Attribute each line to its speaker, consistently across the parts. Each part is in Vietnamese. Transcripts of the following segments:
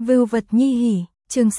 Speaker 1: Vưu vật nhi hỉ, chương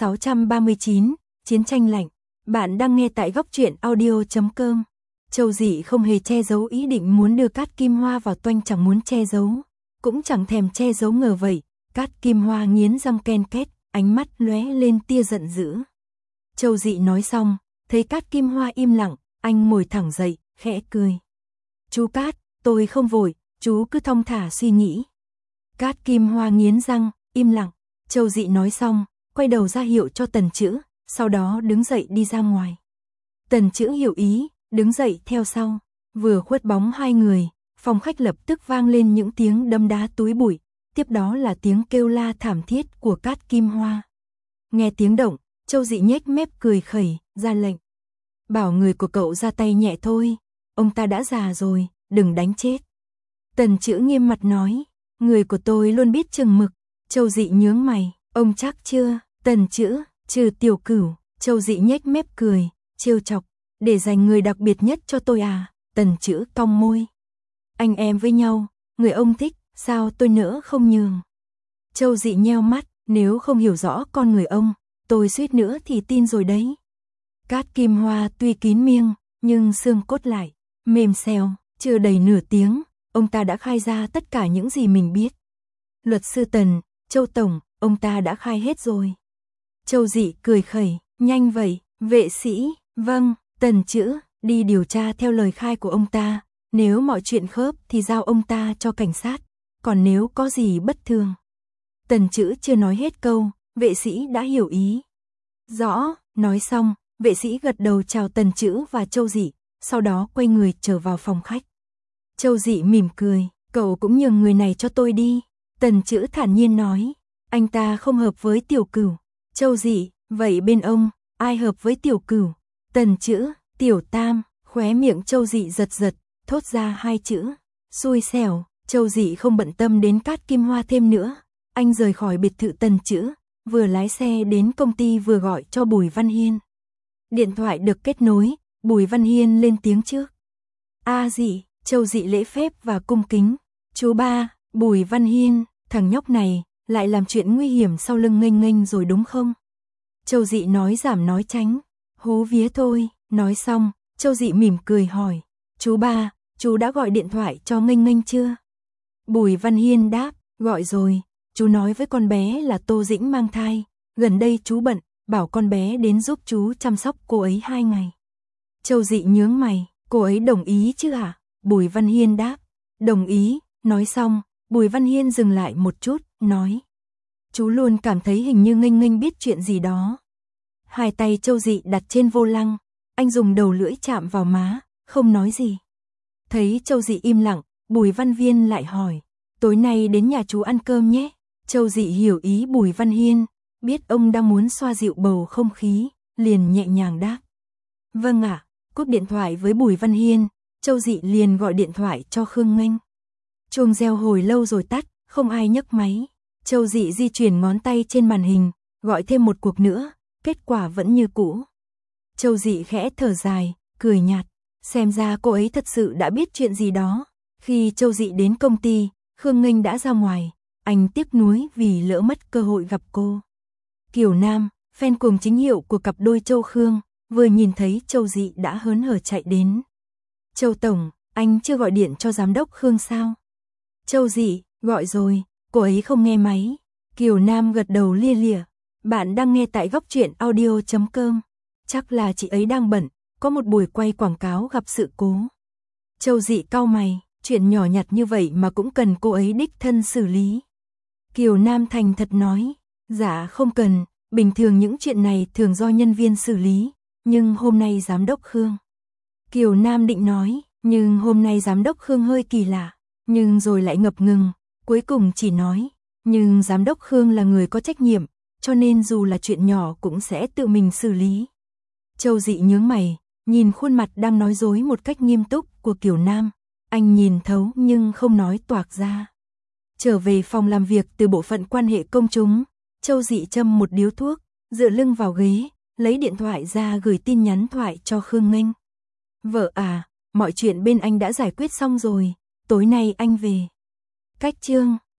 Speaker 1: 639, Chiến tranh lạnh. Bạn đang nghe tại góc truyện audio.com. Châu Dị không hề che giấu ý định muốn đưa Cát Kim Hoa vào toanh, chẳng muốn che giấu, cũng chẳng thèm che giấu ngờ vậy. Cát Kim Hoa nghiến răng ken két, ánh mắt lóe lên tia giận dữ. Châu Dị nói xong, thấy Cát Kim Hoa im lặng, anh ngồi thẳng dậy, khẽ cười. Chú Cát, tôi không vội, chú cứ thong thả suy nghĩ. Cát Kim Hoa nghiến răng, im lặng. Châu Dị nói xong, quay đầu ra hiệu cho Tần Chữ, sau đó đứng dậy đi ra ngoài. Tần Chữ hiểu ý, đứng dậy theo sau. Vừa khuất bóng hai người, phòng khách lập tức vang lên những tiếng đấm đá túi bụi, tiếp đó là tiếng kêu la thảm thiết của Cát Kim Hoa. Nghe tiếng động, Châu Dị nhếch mép cười khẩy, ra lệnh. Bảo người của cậu ra tay nhẹ thôi, ông ta đã già rồi, đừng đánh chết. Tần Chữ nghiêm mặt nói, người của tôi luôn biết chừng mực. Châu Dị nhướng mày, ông chắc chưa? Tần Chữ, trừ Tiểu Cửu. Châu Dị nhếch mép cười, trêu chọc, để dành người đặc biệt nhất cho tôi à? Tần Chữ cong môi. Anh em với nhau, người ông thích, sao tôi nỡ không nhường? Châu Dị nheo mắt, nếu không hiểu rõ con người ông, tôi suýt nữa thì tin rồi đấy. Cát Kim Hoa tuy kín miệng, nhưng xương cốt lại mềm xèo, chưa đầy nửa tiếng, ông ta đã khai ra tất cả những gì mình biết. Luật sư Tần, Châu Tổng, ông ta đã khai hết rồi. Châu Dị cười khẩy, nhanh vậy, vệ sĩ, vâng. Tần Chữ, đi điều tra theo lời khai của ông ta, nếu mọi chuyện khớp thì giao ông ta cho cảnh sát, còn nếu có gì bất thường. Tần Chữ chưa nói hết câu, vệ sĩ đã hiểu ý. Rõ, nói xong, vệ sĩ gật đầu chào Tần Chữ và Châu Dị, sau đó quay người trở vào phòng khách. Châu Dị mỉm cười, cậu cũng nhường người này cho tôi đi. Tần Chữ thản nhiên nói, anh ta không hợp với Tiểu Cửu. Châu Dị, vậy bên ông, ai hợp với Tiểu Cửu? Tần Chữ, Tiểu Tam. Khóe miệng Châu Dị giật giật, thốt ra hai chữ, xui xẻo. Châu Dị không bận tâm đến Cát Kim Hoa thêm nữa. Anh rời khỏi biệt thự Tần Chữ, vừa lái xe đến công ty vừa gọi cho Bùi Văn Hiên. Điện thoại được kết nối, Bùi Văn Hiên lên tiếng trước. Dị, Châu Dị lễ phép và cung kính. Chú ba, Bùi Văn Hiên, thằng nhóc này lại làm chuyện nguy hiểm sau lưng nghênh nghênh rồi đúng không? Châu Dị nói giảm nói tránh, hú vía thôi. Nói xong, Châu Dị mỉm cười hỏi, chú ba, chú đã gọi điện thoại cho nghênh nghênh chưa? Bùi Văn Hiên đáp, gọi rồi, chú nói với con bé là Tô Dĩnh mang thai, gần đây chú bận, bảo con bé đến giúp chú chăm sóc cô ấy 2 ngày. Châu Dị nhướng mày, cô ấy đồng ý chứ hả? Bùi Văn Hiên đáp, đồng ý. Nói xong, Bùi Văn Hiên dừng lại một chút, nói, chú luôn cảm thấy hình như nghênh nghênh biết chuyện gì đó. Hai tay Châu Dị đặt trên vô lăng, anh dùng đầu lưỡi chạm vào má, không nói gì. Thấy Châu Dị im lặng, Bùi Văn Viên lại hỏi, tối nay đến nhà chú ăn cơm nhé. Châu Dị hiểu ý Bùi Văn Hiên, biết ông đang muốn xoa dịu bầu không khí, liền nhẹ nhàng đáp. Vâng ạ. Cúp điện thoại với Bùi Văn Hiên, Châu Dị liền gọi điện thoại cho Khương Nghênh. Chuông reo hồi lâu rồi tắt, không ai nhấc máy. Châu Dị di chuyển ngón tay trên màn hình, gọi thêm một cuộc nữa, kết quả vẫn như cũ. Châu Dị khẽ thở dài, cười nhạt, xem ra cô ấy thật sự đã biết chuyện gì đó. Khi Châu Dị đến công ty, Khương Nghênh đã ra ngoài, anh tiếc nuối vì lỡ mất cơ hội gặp cô. Kiều Nam, fan cuồng chính hiệu của cặp đôi Châu Khương, vừa nhìn thấy Châu Dị đã hớn hở chạy đến. Châu Tổng, anh chưa gọi điện cho giám đốc Khương sao? Châu Dị, gọi rồi, cô ấy không nghe máy. Kiều Nam gật đầu lia lịa. Bạn đang nghe tại góc truyện audio.com. Chắc là chị ấy đang bận, có một buổi quay quảng cáo gặp sự cố. Châu Dị cau mày, chuyện nhỏ nhặt như vậy mà cũng cần cô ấy đích thân xử lý. Kiều Nam thành thật nói, dạ không cần, bình thường những chuyện này thường do nhân viên xử lý, nhưng hôm nay giám đốc Khương. Kiều Nam định nói, nhưng hôm nay giám đốc Khương hơi kỳ lạ, nhưng rồi lại ngập ngừng, cuối cùng chỉ nói, nhưng giám đốc Khương là người có trách nhiệm, cho nên dù là chuyện nhỏ cũng sẽ tự mình xử lý. Châu Dị nhướng mày, nhìn khuôn mặt đang nói dối một cách nghiêm túc của Kiều Nam, anh nhìn thấu nhưng không nói toạc ra. Trở về phòng làm việc từ bộ phận quan hệ công chúng, Châu Dị châm một điếu thuốc, dựa lưng vào ghế, lấy điện thoại ra gửi tin nhắn thoại cho Khương Nghênh. Vợ à, mọi chuyện bên anh đã giải quyết xong rồi, tối nay anh về. Cách chương